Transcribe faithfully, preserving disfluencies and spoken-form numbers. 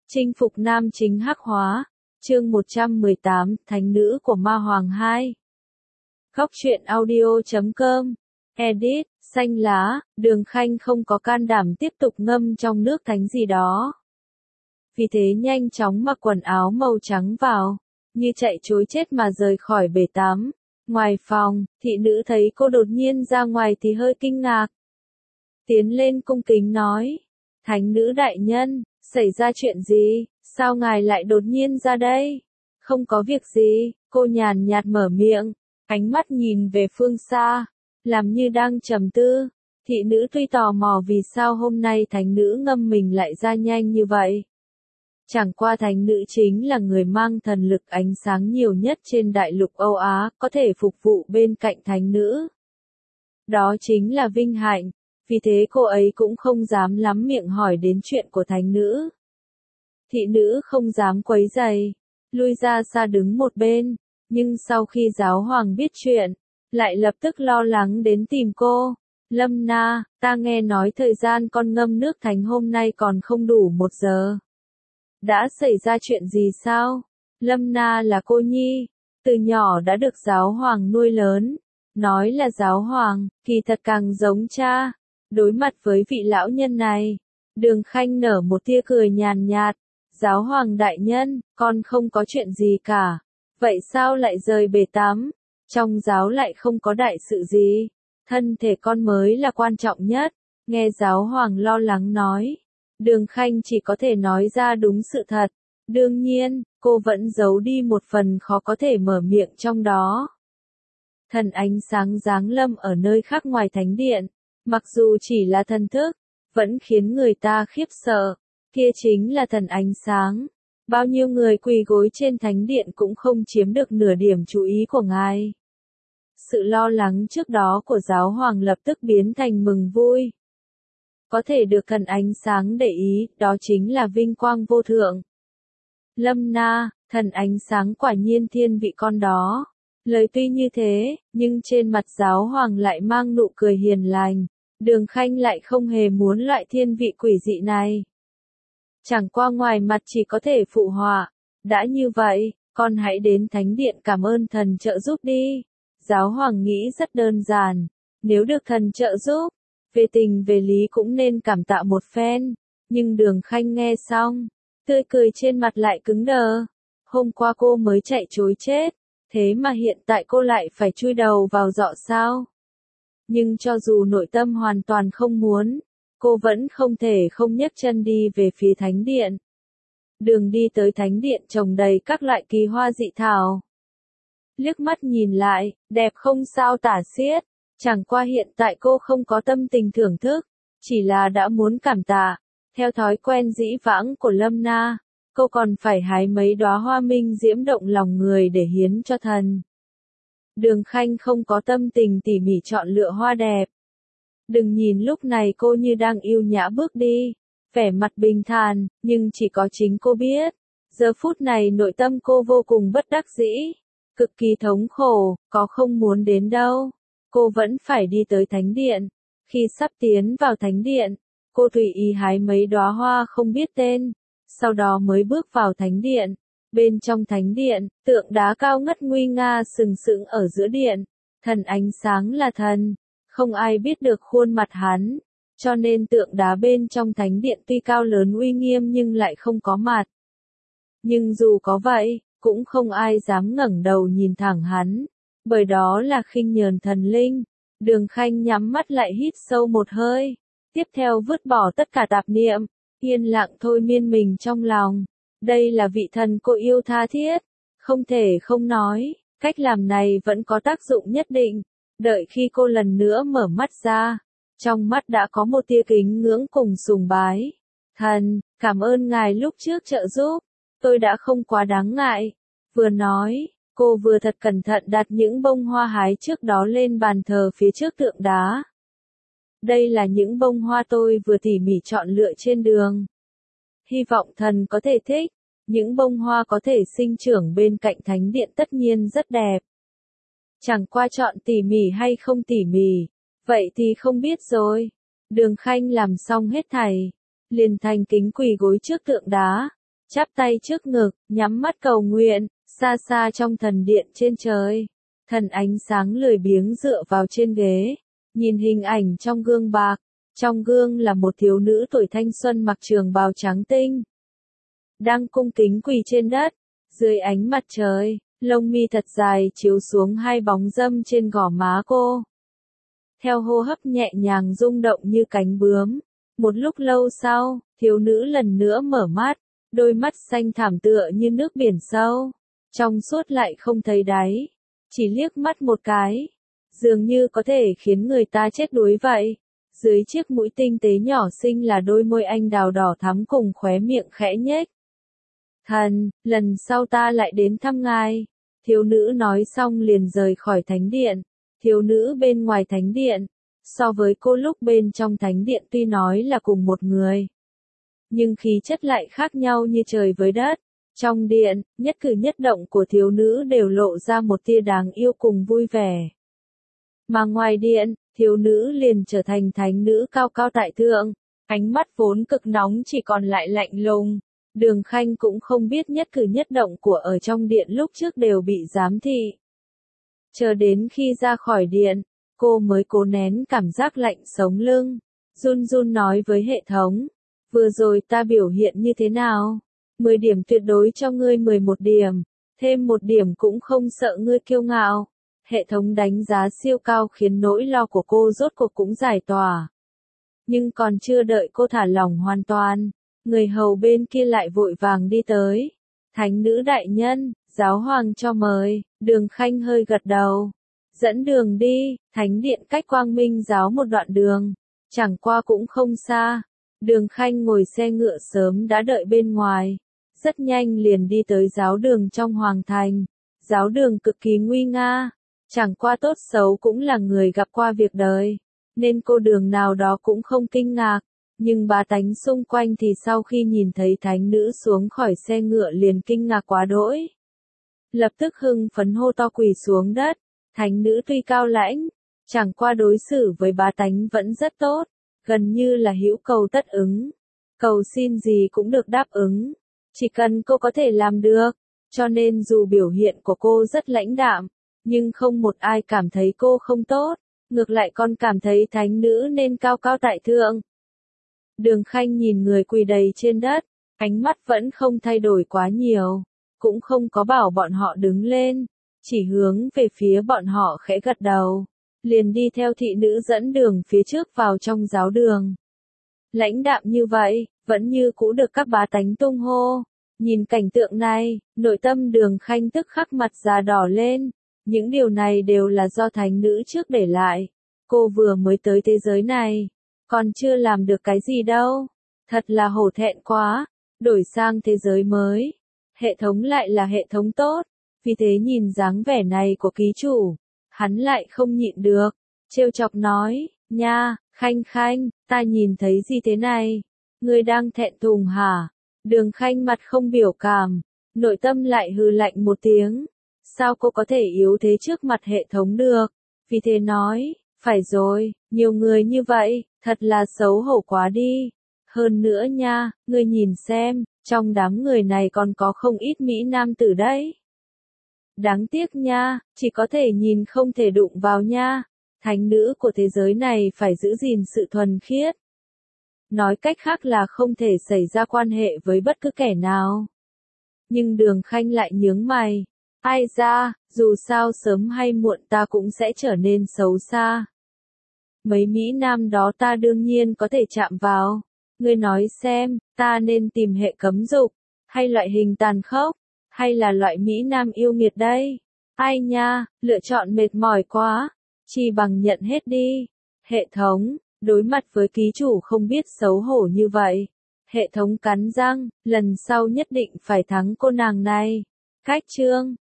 Chinh phục nam chính hắc hóa, chương một trăm mười tám, Thánh nữ của Ma Hoàng hai. Góc truyện audio chấm com, edit, xanh lá, Đường Khanh không có can đảm tiếp tục ngâm trong nước thánh gì đó. Vì thế nhanh chóng mặc quần áo màu trắng vào, như chạy trối chết mà rời khỏi bể tắm. Ngoài phòng, thị nữ thấy cô đột nhiên ra ngoài thì hơi kinh ngạc. Tiến lên cung kính nói, Thánh nữ đại nhân, xảy ra chuyện gì, sao ngài lại đột nhiên ra đây? Không có việc gì, cô nhàn nhạt mở miệng, ánh mắt nhìn về phương xa, làm như đang trầm tư. Thị nữ tuy tò mò vì sao hôm nay thánh nữ ngâm mình lại ra nhanh như vậy. Chẳng qua thánh nữ chính là người mang thần lực ánh sáng nhiều nhất trên đại lục Âu Á, có thể phục vụ bên cạnh thánh nữ. Đó chính là vinh hạnh, vì thế cô ấy cũng không dám lắm miệng hỏi đến chuyện của thánh nữ. Thị nữ không dám quấy rầy, lui ra xa đứng một bên, nhưng sau khi giáo hoàng biết chuyện, lại lập tức lo lắng đến tìm cô. Lâm Na, ta nghe nói thời gian con ngâm nước thánh hôm nay còn không đủ một giờ. Đã xảy ra chuyện gì sao? Lâm Na là cô nhi, từ nhỏ đã được giáo hoàng nuôi lớn. Nói là giáo hoàng, kỳ thật càng giống cha. Đối mặt với vị lão nhân này, Đường Khanh nở một tia cười nhàn nhạt. Giáo hoàng đại nhân, con không có chuyện gì cả. Vậy sao lại rời bể tắm? Trong giáo lại không có đại sự gì. Thân thể con mới là quan trọng nhất. Nghe giáo hoàng lo lắng nói. Đường Khanh chỉ có thể nói ra đúng sự thật. Đương nhiên, cô vẫn giấu đi một phần khó có thể mở miệng trong đó. Thần ánh sáng giáng lâm ở nơi khác ngoài thánh điện. Mặc dù chỉ là thần thức, vẫn khiến người ta khiếp sợ. Kia chính là thần ánh sáng. Bao nhiêu người quỳ gối trên thánh điện cũng không chiếm được nửa điểm chú ý của ngài. Sự lo lắng trước đó của giáo hoàng lập tức biến thành mừng vui. Có thể được thần ánh sáng để ý, đó chính là vinh quang vô thượng. Lâm Na, thần ánh sáng quả nhiên thiên vị con đó. Lời tuy như thế, nhưng trên mặt giáo hoàng lại mang nụ cười hiền lành. Đường Khanh lại không hề muốn loại thiên vị quỷ dị này. Chẳng qua ngoài mặt chỉ có thể phụ họa. Đã như vậy, con hãy đến thánh điện cảm ơn thần trợ giúp đi. Giáo hoàng nghĩ rất đơn giản. Nếu được thần trợ giúp, về tình về lý cũng nên cảm tạ một phen. Nhưng Đường Khanh nghe xong, tươi cười trên mặt lại cứng đờ. Hôm qua cô mới chạy trối chết, thế mà hiện tại cô lại phải chui đầu vào giọ sao? Nhưng cho dù nội tâm hoàn toàn không muốn, cô vẫn không thể không nhấc chân đi về phía thánh điện. Đường đi tới thánh điện trồng đầy các loại kỳ hoa dị thảo. Liếc mắt nhìn lại, đẹp không sao tả xiết. Chẳng qua hiện tại cô không có tâm tình thưởng thức, chỉ là đã muốn cảm tạ. Theo thói quen dĩ vãng của Lâm Na, cô còn phải hái mấy đóa hoa minh diễm động lòng người để hiến cho thần. Đường Khanh không có tâm tình tỉ mỉ chọn lựa hoa đẹp. Đừng nhìn lúc này cô như đang yêu nhã bước đi, vẻ mặt bình thản, nhưng chỉ có chính cô biết. Giờ phút này nội tâm cô vô cùng bất đắc dĩ, cực kỳ thống khổ, có không muốn đến đâu. Cô vẫn phải đi tới thánh điện. Khi sắp tiến vào thánh điện, cô tùy ý hái mấy đóa hoa không biết tên, sau đó mới bước vào thánh điện. Bên trong thánh điện, tượng đá cao ngất nguy nga sừng sững ở giữa điện. Thần ánh sáng là thần, không ai biết được khuôn mặt hắn, cho nên tượng đá bên trong thánh điện tuy cao lớn uy nghiêm nhưng lại không có mặt. Nhưng dù có vậy, cũng không ai dám ngẩng đầu nhìn thẳng hắn, bởi đó là khinh nhờn thần linh. Đường Khanh nhắm mắt lại hít sâu một hơi, tiếp theo vứt bỏ tất cả tạp niệm, yên lặng thôi miên mình trong lòng. Đây là vị thần cô yêu tha thiết, không thể không nói, cách làm này vẫn có tác dụng nhất định. Đợi khi cô lần nữa mở mắt ra, trong mắt đã có một tia kính ngưỡng cùng sùng bái. Thần, cảm ơn ngài lúc trước trợ giúp, tôi đã không quá đáng ngại. Vừa nói, cô vừa thật cẩn thận đặt những bông hoa hái trước đó lên bàn thờ phía trước tượng đá. Đây là những bông hoa tôi vừa tỉ mỉ chọn lựa trên đường. Hy vọng thần có thể thích, những bông hoa có thể sinh trưởng bên cạnh thánh điện tất nhiên rất đẹp. Chẳng qua chọn tỉ mỉ hay không tỉ mỉ, vậy thì không biết rồi. Đường Khanh làm xong hết thảy, liền thành kính quỳ gối trước tượng đá, chắp tay trước ngực, nhắm mắt cầu nguyện, xa xa trong thần điện trên trời. Thần ánh sáng lười biếng dựa vào trên ghế, nhìn hình ảnh trong gương bạc. Trong gương là một thiếu nữ tuổi thanh xuân mặc trường bào trắng tinh, đang cung kính quỳ trên đất, dưới ánh mặt trời, lông mi thật dài chiếu xuống hai bóng râm trên gò má cô. Theo hô hấp nhẹ nhàng rung động như cánh bướm. Một lúc lâu sau, thiếu nữ lần nữa mở mắt, đôi mắt xanh thẳm tựa như nước biển sâu, trong suốt lại không thấy đáy, chỉ liếc mắt một cái, dường như có thể khiến người ta chết đuối vậy. Dưới chiếc mũi tinh tế nhỏ xinh là đôi môi anh đào đỏ thắm cùng khóe miệng khẽ nhếch. Thần, lần sau ta lại đến thăm ngài. Thiếu nữ nói xong liền rời khỏi thánh điện. Thiếu nữ bên ngoài thánh điện, so với cô lúc bên trong thánh điện tuy nói là cùng một người, nhưng khí chất lại khác nhau như trời với đất. Trong điện, nhất cử nhất động của thiếu nữ đều lộ ra một tia đáng yêu cùng vui vẻ. Mà ngoài điện, thiếu nữ liền trở thành thánh nữ cao cao tại thượng, ánh mắt vốn cực nóng chỉ còn lại lạnh lùng. Đường Khanh cũng không biết nhất cử nhất động của ở trong điện lúc trước đều bị giám thị. Chờ đến khi ra khỏi điện, cô mới cố nén cảm giác lạnh sống lưng, run run nói với hệ thống, vừa rồi ta biểu hiện như thế nào? mười điểm tuyệt đối cho ngươi mười một điểm, thêm một điểm cũng không sợ ngươi kiêu ngạo. Hệ thống đánh giá siêu cao khiến nỗi lo của cô rốt cuộc cũng giải tỏa. Nhưng còn chưa đợi cô thả lỏng hoàn toàn, người hầu bên kia lại vội vàng đi tới. Thánh nữ đại nhân, giáo hoàng cho mời. Đường Khanh hơi gật đầu. Dẫn đường đi. Thánh điện cách Quang Minh giáo một đoạn đường, chẳng qua cũng không xa. Đường Khanh ngồi xe ngựa sớm đã đợi bên ngoài, rất nhanh liền đi tới giáo đường trong hoàng thành. Giáo đường cực kỳ nguy nga, chẳng qua tốt xấu cũng là người gặp qua việc đời, nên cô đường nào đó cũng không kinh ngạc. Nhưng bá tánh xung quanh thì sau khi nhìn thấy thánh nữ xuống khỏi xe ngựa liền kinh ngạc quá đỗi. Lập tức hưng phấn hô to quỳ xuống đất. Thánh nữ tuy cao lãnh, chẳng qua đối xử với bá tánh vẫn rất tốt, gần như là hữu cầu tất ứng. Cầu xin gì cũng được đáp ứng, chỉ cần cô có thể làm được. Cho nên dù biểu hiện của cô rất lãnh đạm, nhưng không một ai cảm thấy cô không tốt, ngược lại còn cảm thấy thánh nữ nên cao cao tại thượng. Đường Khanh nhìn người quỳ đầy trên đất, ánh mắt vẫn không thay đổi quá nhiều, cũng không có bảo bọn họ đứng lên, chỉ hướng về phía bọn họ khẽ gật đầu, liền đi theo thị nữ dẫn đường phía trước vào trong giáo đường. Lãnh đạm như vậy, vẫn như cũ được các bá tánh tung hô. Nhìn cảnh tượng này, nội tâm Đường Khanh tức khắc mặt già đỏ lên. Những điều này đều là do thánh nữ trước để lại. Cô vừa mới tới thế giới này, còn chưa làm được cái gì đâu. Thật là hổ thẹn quá, đổi sang thế giới mới. Hệ thống lại là hệ thống tốt, vì thế nhìn dáng vẻ này của ký chủ, hắn lại không nhịn được, trêu chọc nói, nha, Khanh Khanh, ta nhìn thấy gì thế này? Ngươi đang thẹn thùng hả? Đường Khanh mặt không biểu cảm, nội tâm lại hừ lạnh một tiếng. Sao cô có thể yếu thế trước mặt hệ thống được? Vì thế nói, phải rồi, nhiều người như vậy, thật là xấu hổ quá đi. Hơn nữa nha, ngươi nhìn xem, trong đám người này còn có không ít Mỹ Nam tử đấy. Đáng tiếc nha, chỉ có thể nhìn không thể đụng vào nha. Thánh nữ của thế giới này phải giữ gìn sự thuần khiết. Nói cách khác là không thể xảy ra quan hệ với bất cứ kẻ nào. Nhưng Đường Khanh lại nhướng mày. Ai ra, dù sao sớm hay muộn ta cũng sẽ trở nên xấu xa. Mấy Mỹ Nam đó ta đương nhiên có thể chạm vào. Ngươi nói xem, ta nên tìm hệ cấm dục, hay loại hình tàn khốc, hay là loại Mỹ Nam yêu nghiệt đây? Ai nha, lựa chọn mệt mỏi quá, chỉ bằng nhận hết đi. Hệ thống, đối mặt với ký chủ không biết xấu hổ như vậy. Hệ thống cắn răng, lần sau nhất định phải thắng cô nàng này. Cách chương